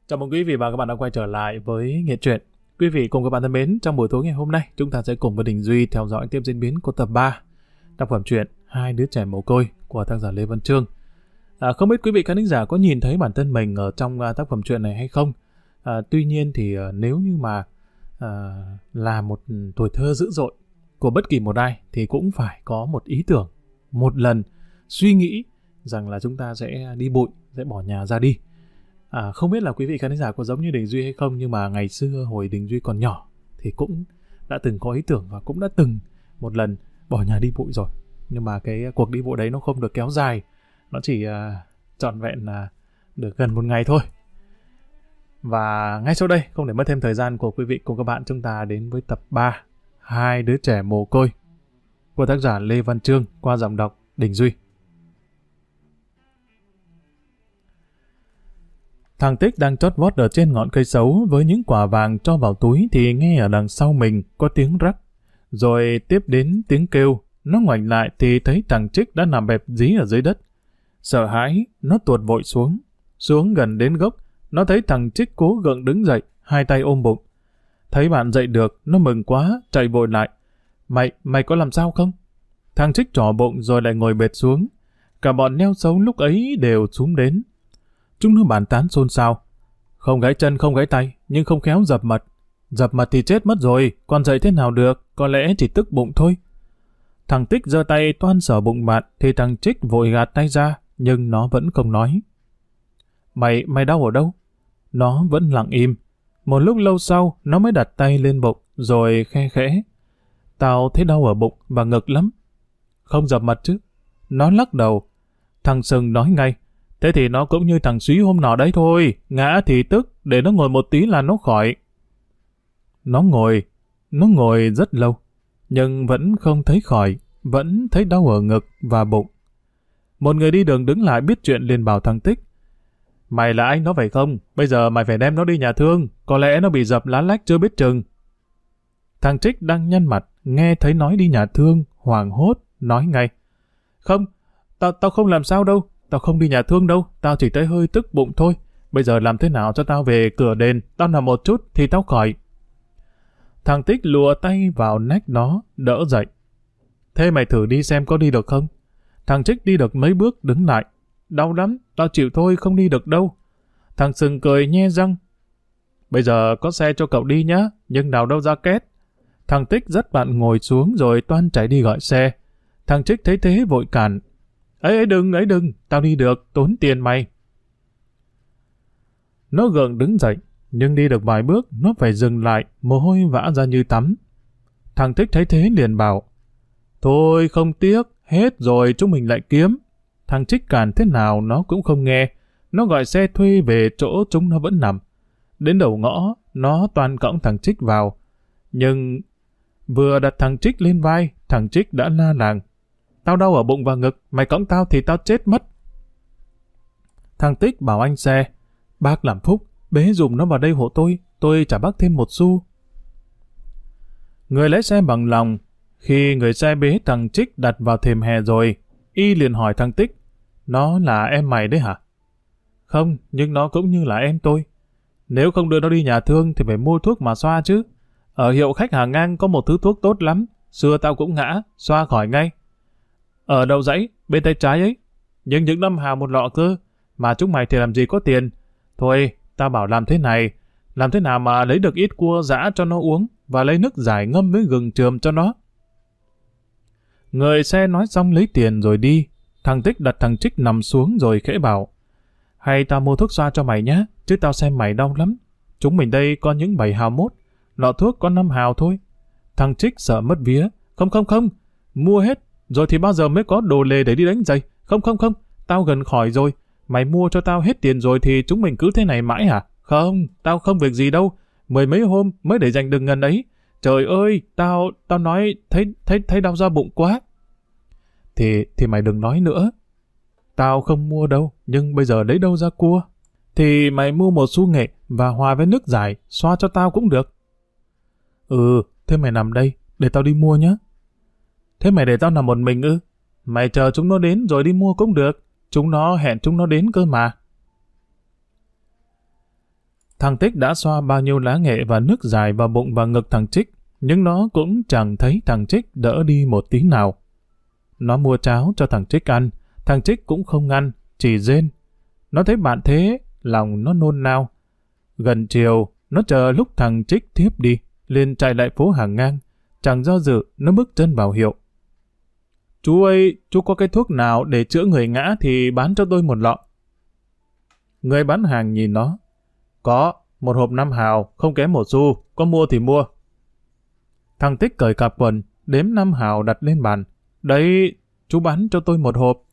Chào mừng quý vị và các bạn đã quay trở lại với Nghệ Truyện. Quý vị cùng các bạn thân mến, trong buổi tối ngày hôm nay, chúng ta sẽ cùng với Đình Duy theo dõi tiếp diễn biến của tập 3 tác phẩm truyện Hai đứa trẻ mồ côi của tác giả Lê Văn Chương. Không biết quý vị khán giả có nhìn thấy bản thân mình ở trong tác phẩm truyện này hay không? Tuy nhiên thì nếu như mà là một tuổi thơ dữ dội của bất kỳ một ai thì cũng phải có một ý tưởng, một lần suy nghĩ rằng là chúng ta sẽ đi bụi, sẽ bỏ nhà ra đi. Không biết là quý vị khán giả có giống như Đình Duy hay không, nhưng mà ngày xưa hồi Đình Duy còn nhỏ thì cũng đã từng có ý tưởng và cũng đã từng một lần bỏ nhà đi bụi rồi. Nhưng mà cái cuộc đi bụi đấy nó không được kéo dài, nó chỉ trọn vẹn được gần một ngày thôi. Và ngay sau đây, không để mất thêm thời gian của quý vị cùng các bạn, chúng ta đến với tập 3 Hai đứa trẻ mồ côi của tác giả Lê Văn Chương qua giọng đọc Đình Duy. Thằng Tích đang chót vót ở trên ngọn cây sấu với những quả vàng cho vào túi thì nghe ở đằng sau mình có tiếng rắc. Rồi tiếp đến tiếng kêu, nó ngoảnh lại thì thấy thằng Trích đã nằm bẹp dí ở dưới đất. Sợ hãi, nó tuột vội xuống. Xuống gần đến gốc, nó thấy thằng Trích cố gượng đứng dậy, hai tay ôm bụng. Thấy bạn dậy được, nó mừng quá, chạy vội lại. Mày có làm sao không? Thằng Trích trỏ bụng rồi lại ngồi bệt xuống. Cả bọn neo sấu lúc ấy đều xúm đến. Chúng nó bàn tán xôn xao. Không gãy chân không gãy tay, nhưng không khéo dập mật. Dập mật thì chết mất rồi, còn dậy thế nào được, có lẽ chỉ tức bụng thôi. Thằng Tích giơ tay toan sờ bụng bạn thì thằng Trích vội gạt tay ra, nhưng nó vẫn không nói. Mày đau ở đâu? Nó vẫn lặng im. Một lúc lâu sau, nó mới đặt tay lên bụng, rồi khe khẽ. Tao thấy đau ở bụng và ngực lắm. Không dập mật chứ? Nó lắc đầu. Thằng Sừng nói ngay. Thế thì nó cũng như thằng Súy hôm nọ đấy thôi, ngã thì tức, để nó ngồi một tí là nó khỏi. Nó ngồi rất lâu, nhưng vẫn không thấy khỏi, vẫn thấy đau ở ngực và bụng. Một người đi đường đứng lại biết chuyện liền bảo thằng Tích. Mày là anh nó phải không? Bây giờ mày phải đem nó đi nhà thương, có lẽ nó bị dập lá lách chưa biết chừng. Thằng Trích đang nhăn mặt, nghe thấy nói đi nhà thương, hoảng hốt, nói ngay. Không, tao không làm sao đâu. Tao không đi nhà thương đâu, tao chỉ thấy hơi tức bụng thôi. Bây giờ làm thế nào cho tao về cửa đền, tao nằm một chút thì tao khỏi. Thằng Tích lùa tay vào nách nó, đỡ dậy. Thế mày thử đi xem có đi được không? Thằng Trích đi được mấy bước đứng lại. Đau lắm, tao chịu thôi, không đi được đâu. Thằng Sừng cười nhe răng. Bây giờ có xe cho cậu đi nhá, nhưng nào đâu ra két. Thằng Tích dắt bạn ngồi xuống rồi toan chạy đi gọi xe. Thằng Trích thấy thế vội cản. Ấy đừng, tao đi được, tốn tiền mày. Nó gượng đứng dậy, nhưng đi được vài bước, nó phải dừng lại, mồ hôi vã ra như tắm. Thằng Tích thấy thế liền bảo, thôi không tiếc, hết rồi chúng mình lại kiếm. Thằng Trích cản thế nào nó cũng không nghe, nó gọi xe thuê về chỗ chúng nó vẫn nằm. Đến đầu ngõ, nó toan cõng thằng Trích vào. Nhưng vừa đặt thằng Trích lên vai, thằng Trích đã la làng. Tao đau ở bụng và ngực, mày cõng tao thì tao chết mất. Thằng Tích bảo anh xe, bác làm phúc, bế dùm nó vào đây hộ tôi trả bác thêm 1 xu. Người lái xe bằng lòng, khi người xe bế thằng Trích đặt vào thềm hè rồi, y liền hỏi thằng Tích, nó là em mày đấy hả? Không, nhưng nó cũng như là em tôi. Nếu không đưa nó đi nhà thương thì phải mua thuốc mà xoa chứ. Ở hiệu khách hàng ngang có một thứ thuốc tốt lắm, xưa tao cũng ngã, xoa khỏi ngay. Ở đầu dãy, bên tay trái ấy. Nhưng những 5 hào 1 lọ cơ. Mà chúng mày thì làm gì có tiền. Thôi, tao bảo làm thế này. Làm thế nào mà lấy được ít cua giã cho nó uống và lấy nước giải ngâm với gừng chườm cho nó. Người xe nói xong lấy tiền rồi đi. Thằng Tích đặt thằng Trích nằm xuống rồi khẽ bảo. Hay tao mua thuốc xoa cho mày nhé, chứ tao xem mày đau lắm. Chúng mình đây có những 7 hào mốt. Lọ thuốc có 5 hào thôi. Thằng Trích sợ mất vía. Không. Mua hết. Rồi thì bao giờ mới có đồ lề để đi đánh giày? Không, tao gần khỏi rồi. Mày mua cho tao hết tiền rồi thì chúng mình cứ thế này mãi hả? Không, tao không việc gì đâu. 10 mấy hôm mới để dành được ngần ấy. Trời ơi, tao nói thấy đau da bụng quá. Thì mày đừng nói nữa. Tao không mua đâu, nhưng bây giờ lấy đâu ra cua? Thì mày mua 1 xu nghệ và hòa với nước giải, xoa cho tao cũng được. Thế mày nằm đây, để tao đi mua nhé. Thế mày để tao nằm một mình ư? Mày chờ chúng nó đến rồi đi mua cũng được. Chúng nó hẹn chúng nó đến cơ mà. Thằng Tích đã xoa bao nhiêu lá nghệ và nước dài vào bụng và ngực thằng Trích, nhưng nó cũng chẳng thấy thằng Trích đỡ đi một tí nào. Nó mua cháo cho thằng Trích ăn, thằng Trích cũng không ăn, chỉ rên. Nó thấy bạn thế, lòng nó nôn nao. Gần chiều, nó chờ lúc thằng Trích thiếp đi, liền chạy lại phố Hàng Ngang. Chẳng do dự, nó bước chân vào hiệu. Chú ơi, chú có cái thuốc nào để chữa người ngã thì bán cho tôi một lọ. Người bán hàng nhìn nó. Có, một hộp 5 hào, không kém một xu, có mua thì mua. Thằng Tích cởi cạp quần, đếm 5 hào đặt lên bàn. Đấy, chú bán cho tôi một hộp.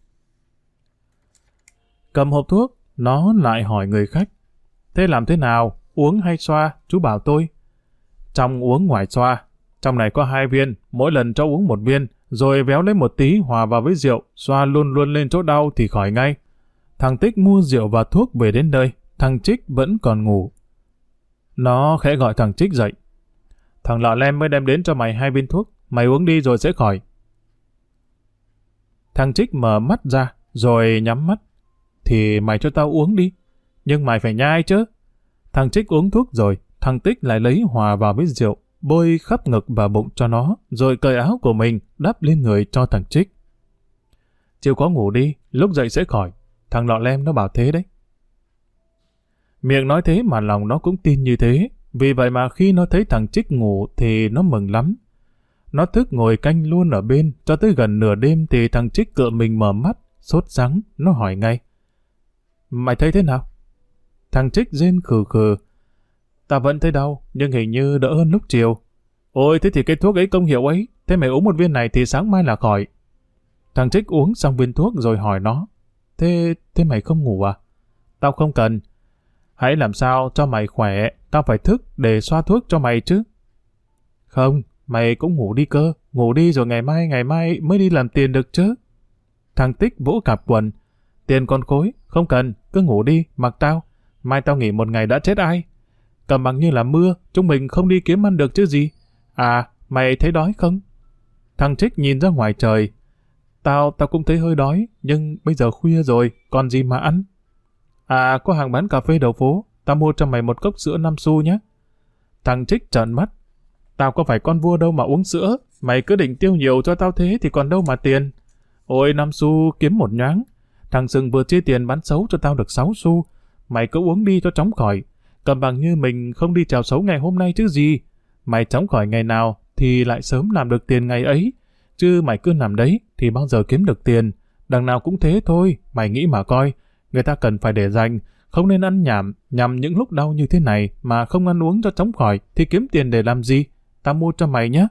Cầm hộp thuốc, nó lại hỏi người khách. Thế làm thế nào, uống hay xoa, chú bảo tôi. Trong uống ngoài xoa, trong này có 2 viên, mỗi lần cho uống 1 viên, rồi véo lấy một tí hòa vào với rượu, xoa luôn luôn lên chỗ đau thì khỏi ngay. Thằng Tích mua rượu và thuốc về đến nơi, thằng Trích vẫn còn ngủ. Nó khẽ gọi thằng Trích dậy. Thằng Lọ Lem mới đem đến cho mày 2 viên thuốc, mày uống đi rồi sẽ khỏi. Thằng Trích mở mắt ra, rồi nhắm mắt. Thì mày cho tao uống đi, nhưng mày phải nhai chứ. Thằng Trích uống thuốc rồi, thằng Tích lại lấy hòa vào với rượu, bôi khắp ngực và bụng cho nó, rồi cởi áo của mình đắp lên người cho thằng Trích. Chịu có ngủ đi, lúc dậy sẽ khỏi. Thằng Lọ Lem nó bảo thế đấy. Miệng nói thế mà lòng nó cũng tin như thế. Vì vậy mà khi nó thấy thằng Trích ngủ thì nó mừng lắm. Nó thức ngồi canh luôn ở bên, cho tới gần nửa đêm thì thằng Trích cựa mình mở mắt, sốt sắng, nó hỏi ngay. Mày thấy thế nào? Thằng Trích rên khừ khừ. Ta vẫn thấy đau, nhưng hình như đỡ hơn lúc chiều. Ôi, thế thì cái thuốc ấy công hiệu ấy, thế mày uống một viên này thì sáng mai là khỏi. Thằng Trích uống xong viên thuốc rồi hỏi nó. Thế mày không ngủ à? Tao không cần. Hãy làm sao cho mày khỏe, tao phải thức để xoa thuốc cho mày chứ. Không, mày cũng ngủ đi cơ, ngủ đi rồi ngày mai mới đi làm tiền được chứ. Thằng Tích vỗ cạp quần. Tiền con khối, không cần, cứ ngủ đi, mặc tao. Mai tao nghỉ một ngày đã chết ai. Cầm bằng như là mưa, chúng mình không đi kiếm ăn được chứ gì. À, mày thấy đói không? Thằng Trích nhìn ra ngoài trời. Tao cũng thấy hơi đói, nhưng bây giờ khuya rồi, còn gì mà ăn? À, có hàng bán cà phê đầu phố, tao mua cho mày một cốc sữa 5 xu nhé. Thằng Trích trợn mắt. Tao có phải con vua đâu mà uống sữa, mày cứ định tiêu nhiều cho tao thế thì còn đâu mà tiền. Ôi 5 xu kiếm một nhoáng. Thằng Sừng vừa chia tiền bán xấu cho tao được 6 xu. Mày cứ uống đi cho chóng khỏi. Cầm bằng như mình không đi chèo xấu ngày hôm nay chứ gì. Mày chóng khỏi ngày nào thì lại sớm làm được tiền ngày ấy. Chứ mày cứ nằm đấy thì bao giờ kiếm được tiền. Đằng nào cũng thế thôi, mày nghĩ mà coi. Người ta cần phải để dành, không nên ăn nhằm những lúc đau như thế này mà không ăn uống cho chóng khỏi thì kiếm tiền để làm gì? Tao mua cho mày nhé.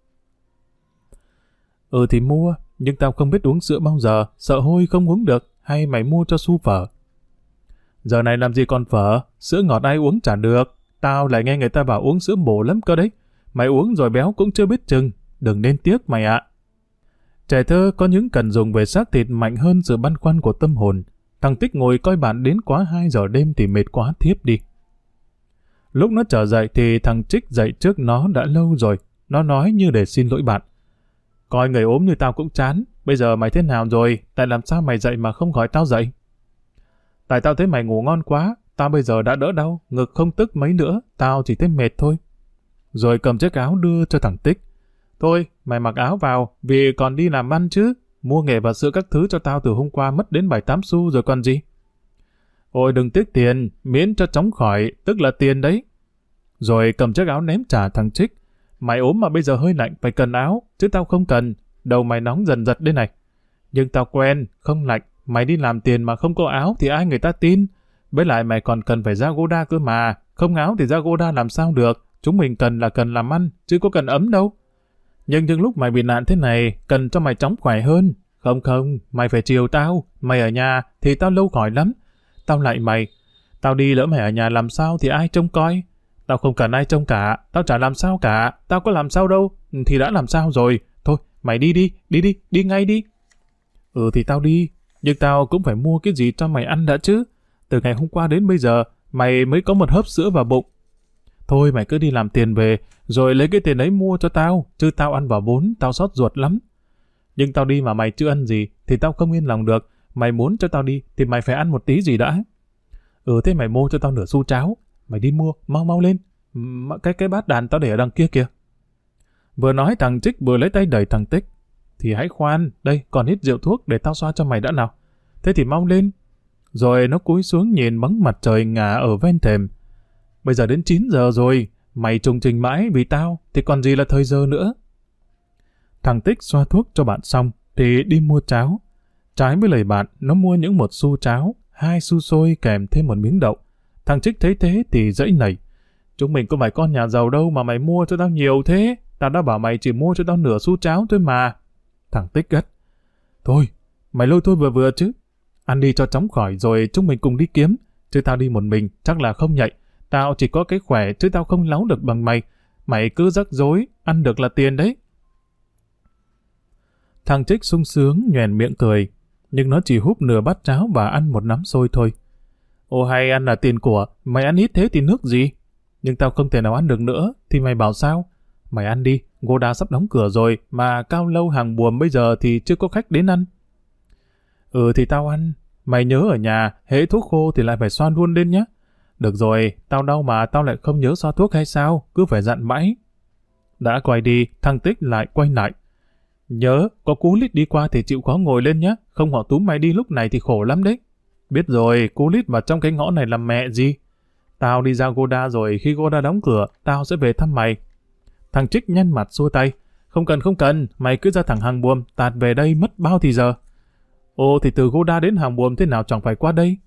Ừ thì mua, nhưng tao không biết uống sữa bao giờ, sợ hôi không uống được, hay mày mua cho xu phở. Giờ này làm gì còn phở, sữa ngọt ai uống chả được, tao lại nghe người ta bảo uống sữa bổ lắm cơ đấy. Mày uống rồi béo cũng chưa biết chừng, đừng nên tiếc mày ạ. Trẻ thơ có những cần dùng về xác thịt mạnh hơn sự băn khoăn của tâm hồn. Thằng Tích ngồi coi bạn đến quá 2 giờ đêm thì mệt quá thiếp đi. Lúc nó trở dậy thì thằng Trích dậy trước nó đã lâu rồi. Nó nói như để xin lỗi bạn. Coi người ốm như tao cũng chán. Bây giờ mày thế nào rồi? Tại làm sao mày dậy mà không gọi tao dậy? Tại tao thấy mày ngủ ngon quá. Tao bây giờ đã đỡ đau, ngực không tức mấy nữa. Tao chỉ thấy mệt thôi. Rồi cầm chiếc áo đưa cho thằng Tích. Thôi, mày mặc áo vào, vì còn đi làm ăn chứ. Mua nghệ và sữa các thứ cho tao từ hôm qua mất đến 7-8 xu rồi còn gì. Ôi đừng tiếc tiền, miễn cho chóng khỏi, tức là tiền đấy. Rồi cầm chiếc áo ném trả thằng Trích. Mày ốm mà bây giờ hơi lạnh, phải cần áo, chứ tao không cần. Đầu mày nóng dần dật đây này. Nhưng tao quen, không lạnh. Mày đi làm tiền mà không có áo thì ai người ta tin. Với lại mày còn cần phải ra Goda cơ mà. Không áo thì ra Goda làm sao được. Chúng mình cần là cần làm ăn, chứ có cần ấm đâu. Nhưng những lúc mày bị nạn thế này, cần cho mày chóng khỏe hơn. Không, mày phải chiều tao. Mày ở nhà thì tao lâu khỏi lắm. Tao lại mày. Tao đi lỡ mày ở nhà làm sao thì ai trông coi. Tao không cần ai trông cả. Tao chả làm sao cả. Tao có làm sao đâu. Thì đã làm sao rồi. Thôi, mày đi ngay đi. Ừ thì tao đi. Nhưng tao cũng phải mua cái gì cho mày ăn đã chứ. Từ ngày hôm qua đến bây giờ, mày mới có một hớp sữa vào bụng. Thôi mày cứ đi làm tiền về, rồi lấy cái tiền ấy mua cho tao, chứ tao ăn vào bún, tao xót ruột lắm. Nhưng tao đi mà mày chưa ăn gì, thì tao không yên lòng được. Mày muốn cho tao đi, thì mày phải ăn một tí gì đã. Ừ thế mày mua cho tao nửa xu cháo. Mày đi mua, mau mau lên. Cái bát đàn tao để ở đằng kia kìa. Vừa nói thằng Trích vừa lấy tay đẩy thằng Tích. Thì hãy khoan, đây còn ít rượu thuốc để tao xoa cho mày đã nào. Thế thì mau lên. Rồi nó cúi xuống nhìn bóng mặt trời ngả ở ven thềm. Bây giờ đến 9 giờ rồi, mày trùng trình mãi vì tao thì còn gì là thời giờ nữa. Thằng Tích xoa thuốc cho bạn xong thì đi mua cháo. Trái với lời bạn, nó mua những 1 xu cháo, 2 xu xôi kèm thêm 1 miếng đậu. Thằng Trích thấy thế thì giãy nảy. Chúng mình có phải con nhà giàu đâu mà mày mua cho tao nhiều thế. Tao đã bảo mày chỉ mua cho tao nửa xu cháo thôi mà. Thằng Tích gắt. Thôi, mày lôi thôi vừa vừa chứ. Ăn đi cho chóng khỏi rồi chúng mình cùng đi kiếm. Chứ tao đi một mình chắc là không nhạy. Tao chỉ có cái khỏe chứ tao không láu được bằng mày. Mày cứ rắc rối, ăn được là tiền đấy. Thằng Trích sung sướng nhoẻn miệng cười. Nhưng nó chỉ húp nửa bát cháo và ăn 1 nắm xôi thôi. Ô hay ăn là tiền của, mày ăn ít thế thì nước gì? Nhưng tao không thể nào ăn được nữa, thì mày bảo sao? Mày ăn đi, Goda sắp đóng cửa rồi, mà Cao Lâu hàng buồm bây giờ thì chưa có khách đến ăn. Ừ thì tao ăn, mày nhớ ở nhà, hễ thuốc khô thì lại phải xoa luôn lên nhá. Được rồi, tao đau mà tao lại không nhớ xoa thuốc hay sao, cứ phải dặn mãi. Đã quay đi, thằng Tích lại quay lại. Nhớ, có cú lít đi qua thì chịu khó ngồi lên nhá, không họ túm mày đi lúc này thì khổ lắm đấy. Biết rồi, cú lít vào trong cái ngõ này làm mẹ gì? Tao đi ra Goda rồi, khi Goda đóng cửa, tao sẽ về thăm mày. Thằng Trích nhăn mặt xua tay. Không cần, mày cứ ra thẳng hàng buồm, tạt về đây mất bao thì giờ. Ồ thì từ Goda đến hàng buồm thế nào chẳng phải qua đây.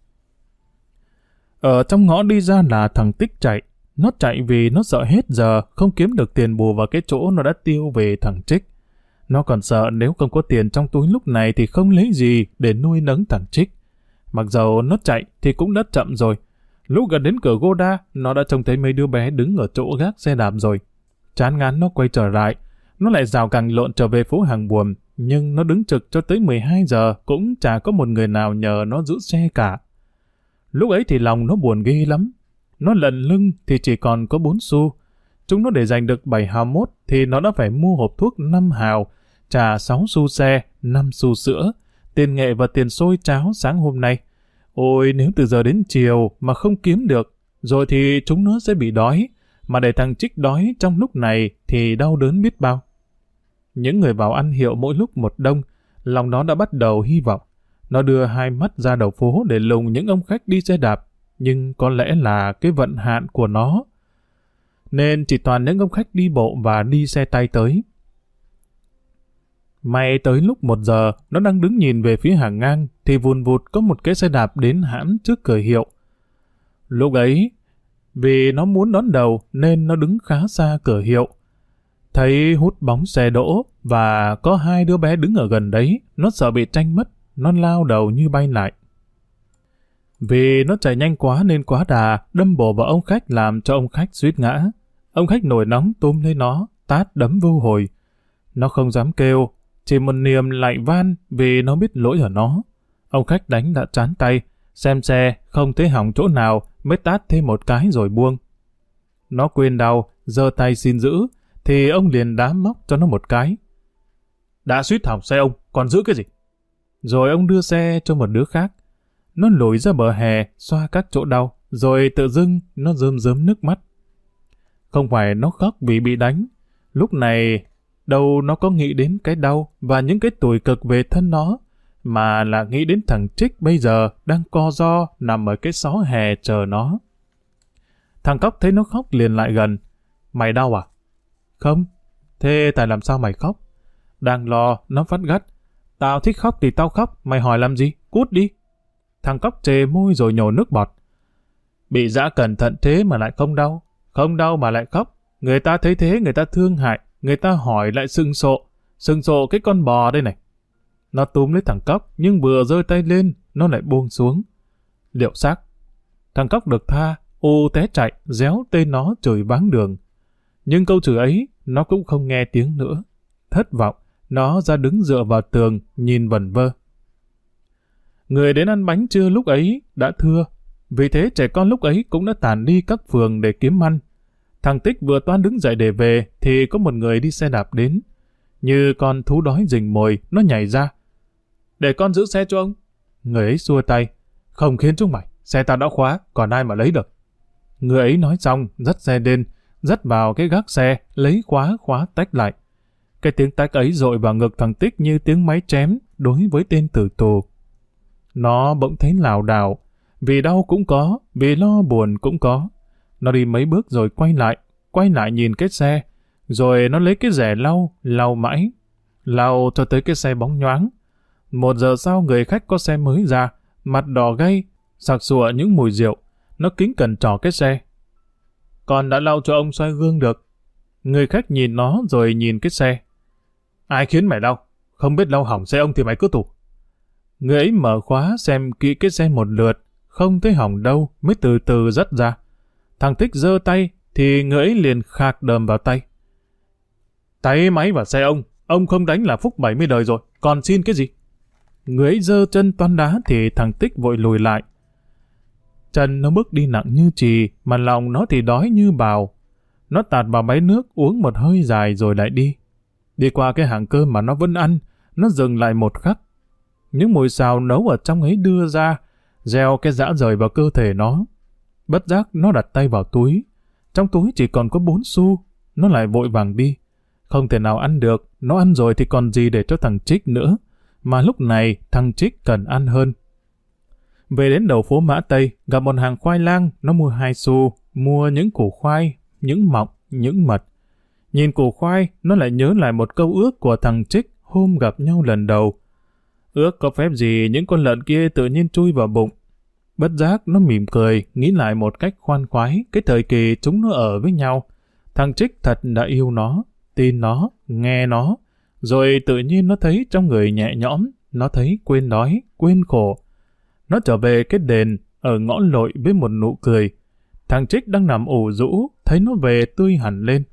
Ở trong ngõ đi ra là thằng Tích chạy. Nó chạy vì nó sợ hết giờ, không kiếm được tiền bù vào cái chỗ nó đã tiêu về thằng Trích. Nó còn sợ nếu không có tiền trong túi lúc này thì không lấy gì để nuôi nấng thằng Trích. Mặc dầu nó chạy thì cũng đã chậm rồi. Lúc gần đến cửa Goda, nó đã trông thấy mấy đứa bé đứng ở chỗ gác xe đạp rồi. Chán ngán nó quay trở lại. Nó lại rào càng lộn trở về phố hàng buồm. Nhưng nó đứng trực cho tới 12 giờ cũng chả có một người nào nhờ nó giữ xe cả. Lúc ấy thì lòng nó buồn ghê lắm. Nó lần lưng thì chỉ còn có 4 xu. Chúng nó để giành được 7 hào mốt thì nó đã phải mua hộp thuốc 5 hào, trả 6 xu xe, 5 xu sữa, tiền nghệ và tiền xôi cháo sáng hôm nay. Ôi nếu từ giờ đến chiều mà không kiếm được, rồi thì chúng nó sẽ bị đói, mà để thằng Trích đói trong lúc này thì đau đớn biết bao. Những người vào ăn hiệu mỗi lúc một đông, lòng nó đã bắt đầu hy vọng. Nó đưa hai mắt ra đầu phố để lùng những ông khách đi xe đạp, nhưng có lẽ là cái vận hạn của nó, nên chỉ toàn những ông khách đi bộ và đi xe tay tới. May tới lúc 1 giờ, nó đang đứng nhìn về phía hàng ngang, thì vùn vụt có một cái xe đạp đến hãm trước cửa hiệu. Lúc ấy, vì nó muốn đón đầu nên nó đứng khá xa cửa hiệu. Thấy hút bóng xe đỗ và có 2 đứa bé đứng ở gần đấy, nó sợ bị tranh mất, nó lao đầu như bay lại. Vì nó chạy nhanh quá nên quá đà, đâm bổ vào ông khách làm cho ông khách suýt ngã. Ông khách nổi nóng túm lấy nó, tát đấm vô hồi. Nó không dám kêu, chỉ một niềm lạy van vì nó biết lỗi ở nó. Ông khách đánh đã chán tay, xem xe không thấy hỏng chỗ nào mới tát thêm một cái rồi buông. Nó quên đau, giơ tay xin giữ, thì ông liền đá móc cho nó một cái. Đã suýt hỏng xe ông, còn giữ cái gì? Rồi ông đưa xe cho một đứa khác. Nó lùi ra bờ hè, xoa các chỗ đau, rồi tự dưng nó rơm rớm nước mắt. Không phải nó khóc vì bị đánh. Lúc này, đâu nó có nghĩ đến cái đau và những cái tủi cực về thân nó, mà là nghĩ đến thằng Trích bây giờ đang co ro nằm ở cái xó hè chờ nó. Thằng Cóc thấy nó khóc liền lại gần. Mày đau à? Không. Thế tại làm sao mày khóc? Đang lo, nó phát gắt. Tao thích khóc thì tao khóc, mày hỏi làm gì? Cút đi. Thằng Cóc chề môi rồi nhổ nước bọt. Bị dã cẩn thận thế mà lại không đau. Không đau mà lại khóc. Người ta thấy thế người ta thương hại. Người ta hỏi lại sưng sộ. Sưng sộ cái con bò đây này. Nó túm lấy thằng Cóc nhưng vừa giơ tay lên nó lại buông xuống. Liệu xác. Thằng Cóc được tha, té chạy, réo tên nó chửi váng đường. Nhưng câu chửi ấy nó cũng không nghe tiếng nữa. Thất vọng, nó ra đứng dựa vào tường nhìn vẩn vơ. Người đến ăn bánh trưa lúc ấy đã thưa. Vì thế trẻ con lúc ấy cũng đã tản đi các phường để kiếm ăn. Thằng Tích vừa toan đứng dậy để về thì có một người đi xe đạp đến. Như con thú đói rình mồi, nó nhảy ra. Để con giữ xe cho ông. Người ấy xua tay. Không khiến chúng mày, xe tao đã khóa, còn ai mà lấy được. Người ấy nói xong, dắt xe lên, dắt vào cái gác xe, lấy khóa tách lại. Cái tiếng tách ấy dội vào ngực thằng Tích như tiếng máy chém đối với tên tử tù. Nó bỗng thấy lảo đảo, vì đau cũng có, vì lo buồn cũng có. Nó đi mấy bước rồi quay lại nhìn cái xe, rồi nó lấy cái rẻ lau mãi, lau cho tới cái xe bóng nhoáng. 1 giờ sau người khách có xe mới ra, mặt đỏ gay, sặc sụa những mùi rượu. Nó kính cẩn trỏ cái xe. Con đã lau cho ông soi gương được. Người khách nhìn nó rồi nhìn cái xe. Ai khiến mày lau? Không biết lau hỏng xe ông thì mày cứ tủ. Người ấy mở khóa xem kỹ cái xe một lượt, không thấy hỏng đâu, mới từ từ dắt ra. Thằng Tích giơ tay, thì người ấy liền khạc đờm vào tay. Tay máy vào xe ông không đánh là phúc 70 đời rồi, còn xin cái gì? Người ấy giơ chân toan đá thì thằng Tích vội lùi lại. Chân nó bước đi nặng như chì, mà lòng nó thì đói như bào. Nó tạt vào máy nước uống một hơi dài rồi lại đi. Đi qua cái hàng cơm mà nó vẫn ăn, nó dừng lại một khắc. Những mùi xào nấu ở trong ấy đưa ra, gieo cái dã rời vào cơ thể nó. Bất giác nó đặt tay vào túi. Trong túi chỉ còn có 4 xu, nó lại vội vàng đi. Không thể nào ăn được, nó ăn rồi thì còn gì để cho thằng Trích nữa. Mà lúc này thằng Trích cần ăn hơn. Về đến đầu phố Mã Tây, gặp một hàng khoai lang, nó mua 2 xu, mua những củ khoai, những mọng, những mật. Nhìn củ khoai, nó lại nhớ lại một câu ước của thằng Trích hôm gặp nhau lần đầu. Ước có phép gì những con lợn kia tự nhiên chui vào bụng. Bất giác nó mỉm cười, nghĩ lại một cách khoan khoái cái thời kỳ chúng nó ở với nhau. Thằng Trích thật đã yêu nó, tin nó, nghe nó. Rồi tự nhiên nó thấy trong người nhẹ nhõm, nó thấy quên đói, quên khổ. Nó trở về cái đền ở ngõ lội với một nụ cười. Thằng Trích đang nằm ủ rũ, thấy nó về tươi hẳn lên.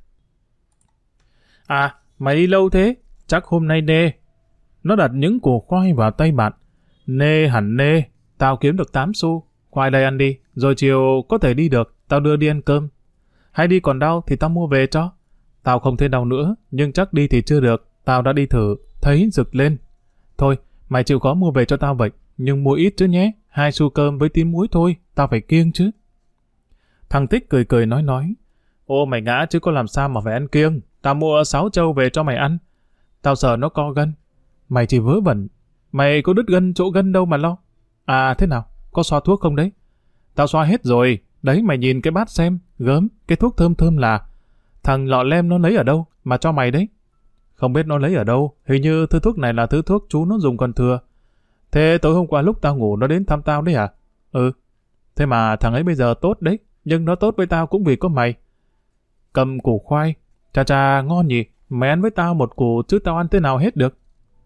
À, mày đi lâu thế? Chắc hôm nay nê. Nó đặt những củ khoai vào tay bạn. Nê hẳn nê, tao kiếm được 8 xu. Khoai đây ăn đi, rồi chiều có thể đi được, tao đưa đi ăn cơm. Hay đi còn đau thì tao mua về cho. Tao không thấy đau nữa, nhưng chắc đi thì chưa được. Tao đã đi thử, thấy rực lên. Thôi, mày chịu khó mua về cho tao vậy, nhưng mua ít chứ nhé. 2 xu cơm với tí muối thôi, tao phải kiêng chứ. Thằng Tích cười cười nói. Ô mày ngã chứ có làm sao mà phải ăn kiêng. Tao mua 6 trâu về cho mày ăn. Tao sợ nó co gân. Mày chỉ vớ vẩn. Mày có đứt gân chỗ gân đâu mà lo. À thế nào, có xoa thuốc không đấy? Tao xoa hết rồi. Đấy mày nhìn cái bát xem, gớm, cái thuốc thơm thơm là. Thằng lọ lem nó lấy ở đâu mà cho mày đấy? Không biết nó lấy ở đâu, hình như thứ thuốc này là thứ thuốc chú nó dùng còn thừa. Thế tối hôm qua lúc tao ngủ nó đến thăm tao đấy à? Ừ. Thế mà thằng ấy bây giờ tốt đấy, nhưng nó tốt với tao cũng vì có mày. Cầm củ khoai. Chà ngon nhỉ, mày ăn với tao một củ chứ tao ăn thế nào hết được.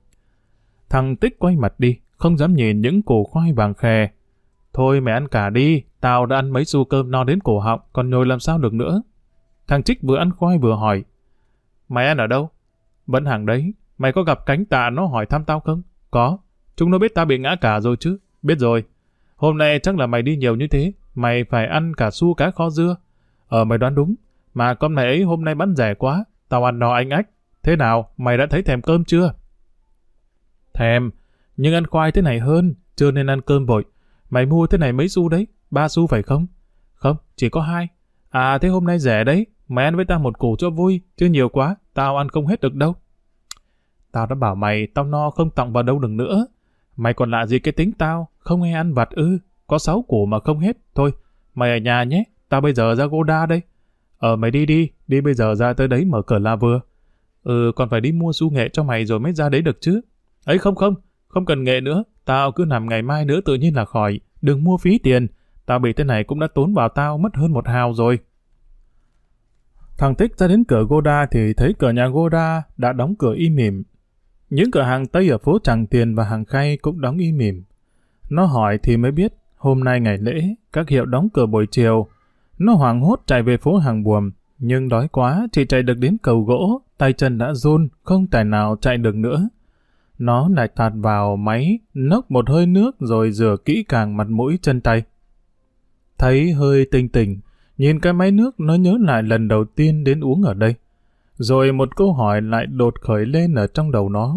Thằng Tích quay mặt đi, không dám nhìn những củ khoai vàng khè. Thôi mày ăn cả đi, tao đã ăn mấy xu cơm no đến cổ họng, còn nhồi làm sao được nữa. Thằng Trích vừa ăn khoai vừa hỏi. Mày ăn ở đâu? Vẫn hàng đấy, mày có gặp Cánh Tạ nó hỏi thăm tao không? Có, chúng nó biết tao bị ngã cả rồi chứ. Biết rồi, hôm nay chắc là mày đi nhiều như thế, mày phải ăn cả xu cá kho dưa. Mày đoán đúng, mà con mày ấy hôm nay bán rẻ quá, tao ăn no anh ách. Thế nào, mày đã thấy thèm cơm chưa? Thèm, nhưng ăn khoai thế này hơn, chưa nên ăn cơm vội. Mày mua thế này mấy xu đấy? 3 xu phải không? Không, chỉ có 2. À thế hôm nay rẻ đấy, mày ăn với tao một củ cho vui, chứ nhiều quá, tao ăn không hết được đâu. Tao đã bảo mày, tao no không tọng vào đâu được nữa. Mày còn lạ gì cái tính tao, không hay ăn vặt ư, có 6 củ mà không hết. Thôi, mày ở nhà nhé, tao bây giờ ra Goda đây. Mày đi bây giờ ra tới đấy mở cửa là vừa. Còn phải đi mua xu nghệ cho mày rồi mới ra đấy được chứ. Ấy không cần nghệ nữa, tao cứ nằm ngày mai nữa tự nhiên là khỏi, đừng mua phí tiền. Tao bị thế này cũng đã tốn vào tao mất hơn 1 hào rồi. Thằng Tích ra đến cửa Goda thì thấy cửa nhà Goda đã đóng cửa im mỉm. Những cửa hàng Tây ở phố Tràng Tiền và hàng Khay cũng đóng im mỉm. Nó hỏi thì mới biết, hôm nay ngày lễ, các hiệu đóng cửa buổi chiều. Nó hoảng hốt chạy về phố Hàng Buồm, nhưng đói quá, chỉ chạy được đến cầu gỗ, tay chân đã run, không tài nào chạy được nữa. Nó lại tạt vào máy, nốc một hơi nước rồi rửa kỹ càng mặt mũi chân tay. Thấy hơi tinh tỉnh, nhìn cái máy nước nó nhớ lại lần đầu tiên đến uống ở đây. Rồi một câu hỏi lại đột khởi lên ở trong đầu nó.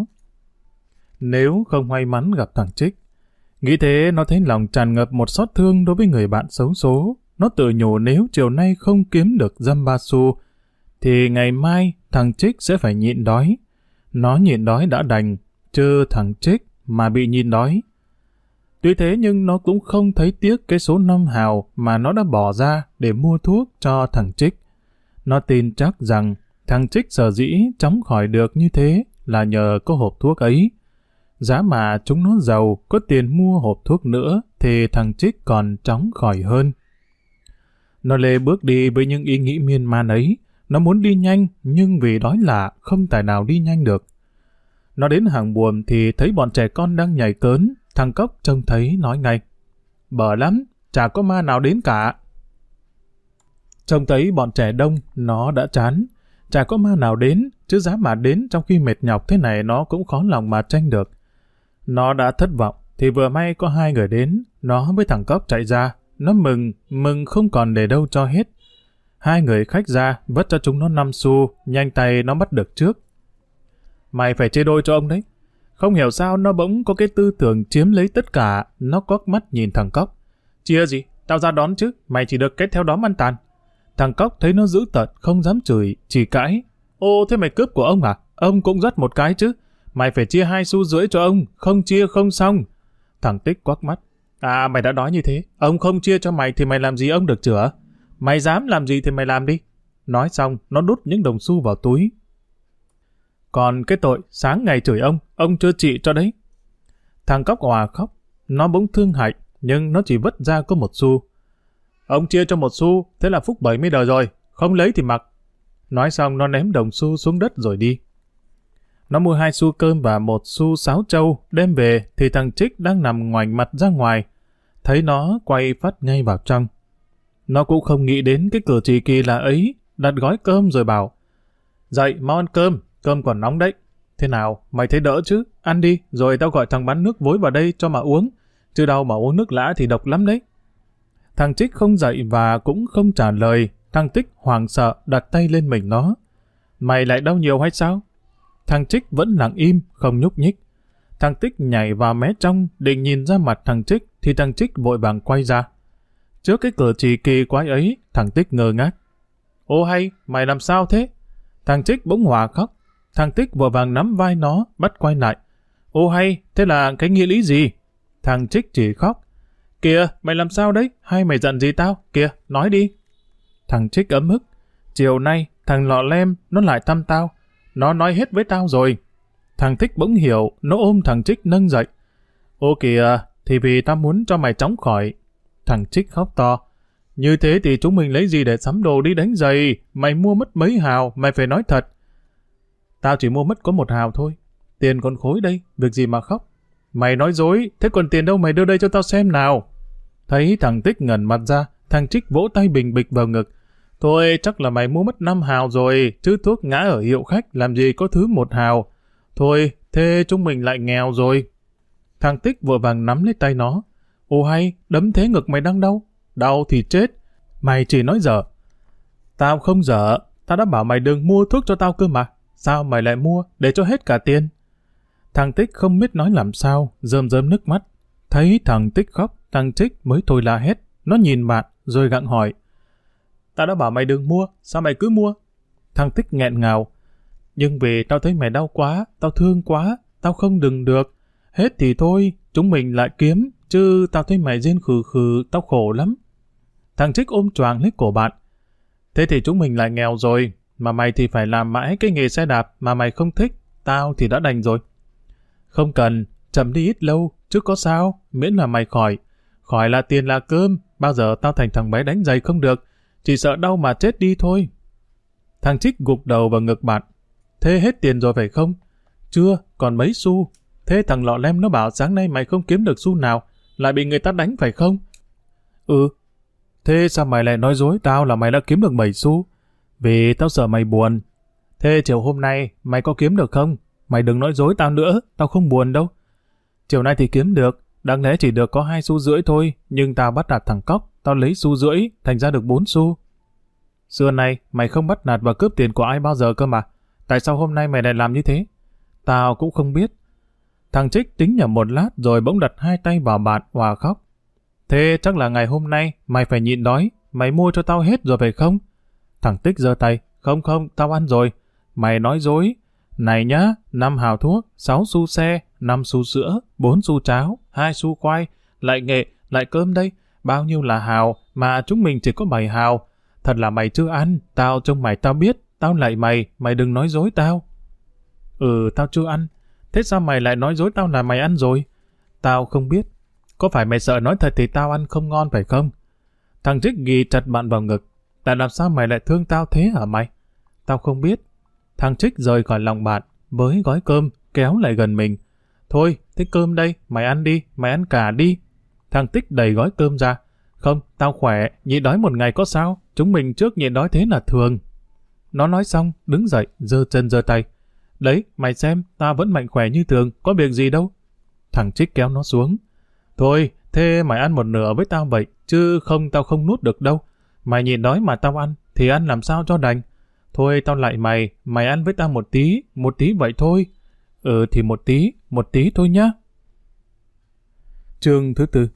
Nếu không may mắn gặp thằng Trích, nghĩ thế nó thấy lòng tràn ngập một xót thương đối với người bạn xấu số. Nó tự nhủ nếu chiều nay không kiếm được dăm ba xu, thì ngày mai thằng Trích sẽ phải nhịn đói. Nó nhịn đói đã đành, chứ thằng Trích mà bị nhịn đói. Tuy thế nhưng nó cũng không thấy tiếc cái số 5 hào mà nó đã bỏ ra để mua thuốc cho thằng Trích. Nó tin chắc rằng thằng Trích sở dĩ chóng khỏi được như thế là nhờ có hộp thuốc ấy. Giá mà chúng nó giàu, có tiền mua hộp thuốc nữa thì thằng Trích còn chóng khỏi hơn. Nó lê bước đi với những ý nghĩ miên man ấy. Nó muốn đi nhanh nhưng vì đói lạ không tài nào đi nhanh được. Nó đến hàng buồm thì thấy bọn trẻ con đang nhảy cớn. Thằng Cốc trông thấy nói ngay: "Bở lắm, chả có ma nào đến cả." Trông thấy bọn trẻ đông, nó đã chán. Chả có ma nào đến, chứ giá mà đến trong khi mệt nhọc thế này nó cũng khó lòng mà tranh được. Nó đã thất vọng, thì vừa may có 2 người đến. Nó với thằng Cốc chạy ra. Nó mừng không còn để đâu cho hết. 2 người khách ra, vất cho chúng nó 5 xu, nhanh tay nó bắt được trước. "Mày phải chia đôi cho ông đấy." Không hiểu sao nó bỗng có cái tư tưởng chiếm lấy tất cả. Nó quắc mắt nhìn thằng Cốc. "Chia gì? Tao ra đón chứ, mày chỉ được kết theo đóm ăn tàn." Thằng Cốc thấy nó dữ tợn, không dám chửi, chỉ cãi: "Ô, thế mày cướp của ông à? Ông cũng dắt một cái chứ. Mày phải chia 2 xu rưỡi cho ông, không chia không xong." Thằng Tích quắc mắt: "À, mày đã nói như thế, ông không chia cho mày thì mày làm gì ông được chữa? Mày dám làm gì thì mày làm đi." Nói xong, nó đút những đồng xu vào túi. "Còn cái tội sáng ngày chửi ông chưa trị cho đấy." Thằng Cốc òa khóc. Nó bỗng thương hại, nhưng nó chỉ vất ra có 1 xu. "Ông chia cho 1 xu, thế là phúc 70 đời rồi, không lấy thì mặc." Nói xong nó ném đồng xu xuống đất rồi đi. Nó mua 2 xu cơm và 1 xu sáo trâu, đem về thì thằng Trích đang nằm ngoảnh mặt ra ngoài. Thấy nó quay phát ngay vào trong. Nó cũng không nghĩ đến cái cử chỉ kỳ lạ ấy, đặt gói cơm rồi bảo: "Dậy, mau ăn cơm, cơm còn nóng đấy." "Thế nào, mày thấy đỡ chứ? Ăn đi, rồi tao gọi thằng bán nước vối vào đây cho mà uống. Chứ đâu mà uống nước lã thì độc lắm đấy." Thằng Trích không dậy và cũng không trả lời. Thằng Tích hoảng sợ đặt tay lên mình nó. "Mày lại đau nhiều hay sao?" Thằng Trích vẫn lặng im, không nhúc nhích. Thằng Tích nhảy vào mé trong, định nhìn ra mặt thằng Trích, thì thằng Trích vội vàng quay ra. Trước cái cử chỉ kỳ quái ấy, thằng Tích ngơ ngác. "Ô hay, mày làm sao thế?" Thằng Trích bỗng hòa khóc. Thằng Tích vội vàng nắm vai nó, bắt quay lại. "Ô hay, thế là cái nghĩa lý gì?" Thằng Trích chỉ khóc. "Kìa, mày làm sao đấy? Hay mày giận gì tao? Kìa, nói đi." Thằng Trích ấm ức. "Chiều nay, thằng lọ lem, nó lại thăm tao. Nó nói hết với tao rồi." Thằng Tích bỗng hiểu, nó ôm thằng Trích nâng dậy. "Ô kìa, thì vì tao muốn cho mày chóng khỏi." Thằng Trích khóc to. "Như thế thì chúng mình lấy gì để sắm đồ đi đánh giày? Mày mua mất mấy hào, mày phải nói thật." "Tao chỉ mua mất có 1 hào thôi. Tiền còn khối đây, việc gì mà khóc." "Mày nói dối, thế còn tiền đâu mày đưa đây cho tao xem nào." Thấy thằng Tích ngẩn mặt ra, thằng Trích vỗ tay bình bịch vào ngực. "Thôi, chắc là mày mua mất 5 hào rồi, chứ thuốc ngã ở hiệu khách làm gì có thứ 1 hào. Thôi, thế chúng mình lại nghèo rồi." Thằng Tích vội vàng nắm lấy tay nó. "Ô hay, đấm thế ngực mày đang đau." "Đau thì chết. Mày chỉ nói dở." "Tao không dở, tao đã bảo mày đừng mua thuốc cho tao cơ mà. Sao mày lại mua, để cho hết cả tiền?" Thằng Tích không biết nói làm sao, rơm rớm nước mắt. Thấy thằng Tích khóc, thằng Trích mới thôi la hét. Nó nhìn bạn, rồi gặng hỏi: "Tao đã bảo mày đừng mua, sao mày cứ mua?" Thằng Tích nghẹn ngào. "Nhưng vì tao thấy mày đau quá, tao thương quá, tao không đừng được. Hết thì thôi, chúng mình lại kiếm, chứ tao thấy mày rên khừ khừ, tao khổ lắm." Thằng Trích ôm choàng lấy cổ bạn. "Thế thì chúng mình lại nghèo rồi, mà mày thì phải làm mãi cái nghề xe đạp mà mày không thích, tao thì đã đành rồi." "Không cần, chậm đi ít lâu, chứ có sao, miễn là mày khỏi. Khỏi là tiền là cơm, bao giờ tao thành thằng bé đánh giày không được, chỉ sợ đau mà chết đi thôi." Thằng Trích gục đầu vào ngực bạn. "Thế hết tiền rồi phải không?" "Chưa, còn mấy xu." "Thế thằng lọ lem nó bảo sáng nay mày không kiếm được xu nào, lại bị người ta đánh phải không?" "Ừ." "Thế sao mày lại nói dối tao là mày đã kiếm được 7 xu?" "Vì tao sợ mày buồn." "Thế chiều hôm nay mày có kiếm được không? Mày đừng nói dối tao nữa, tao không buồn đâu." "Chiều nay thì kiếm được, đáng lẽ chỉ được có 2 xu rưỡi thôi, nhưng tao bắt nạt thằng Cóc, tao lấy xu rưỡi, thành ra được 4 xu." "Xưa nay mày không bắt nạt và cướp tiền của ai bao giờ cơ mà. Tại sao hôm nay mày lại làm như thế?" "Tao cũng không biết." Thằng Trích tính nhầm một lát rồi bỗng đặt 2 tay vào bạn hòa khóc. "Thế chắc là ngày hôm nay mày phải nhịn đói, mày mua cho tao hết rồi phải không? Thằng Tích giơ tay, không, tao ăn rồi. Mày nói dối. Này nhá, 5 hào thuốc, 6 xu xe, 5 xu sữa, 4 xu cháo, 2 xu khoai, lại nghệ, lại cơm đây. Bao nhiêu là hào, mà chúng mình chỉ có 7 hào. Thật là mày chưa ăn, tao trông mày tao biết, tao lạy mày đừng nói dối tao. Tao chưa ăn. Thế sao mày lại nói dối tao là mày ăn rồi? Tao không biết. Có phải mày sợ nói thật thì tao ăn không ngon phải không? Thằng Trích ghì chặt bạn vào ngực. Tại làm sao mày lại thương tao thế hả mày? Tao không biết. Thằng Trích rời khỏi lòng bạn, với gói cơm, kéo lại gần mình. Thôi, thế cơm đây, mày ăn đi, mày ăn cả đi. Thằng Tích đẩy gói cơm ra. Không, tao khỏe, nhịn đói một ngày có sao? Chúng mình trước nhịn đói thế là thường. Nó nói xong, đứng dậy, giơ chân giơ tay. Đấy, mày xem, tao vẫn mạnh khỏe như thường, có việc gì đâu. Thằng Trích kéo nó xuống. Thôi, thế mày ăn một nửa với tao vậy, chứ không tao không nuốt được đâu. Mày nhịn đói mà tao ăn, thì ăn làm sao cho đành. Thôi tao lại mày ăn với tao một tí vậy thôi. Thì một tí thôi nhá. Chương thứ 4.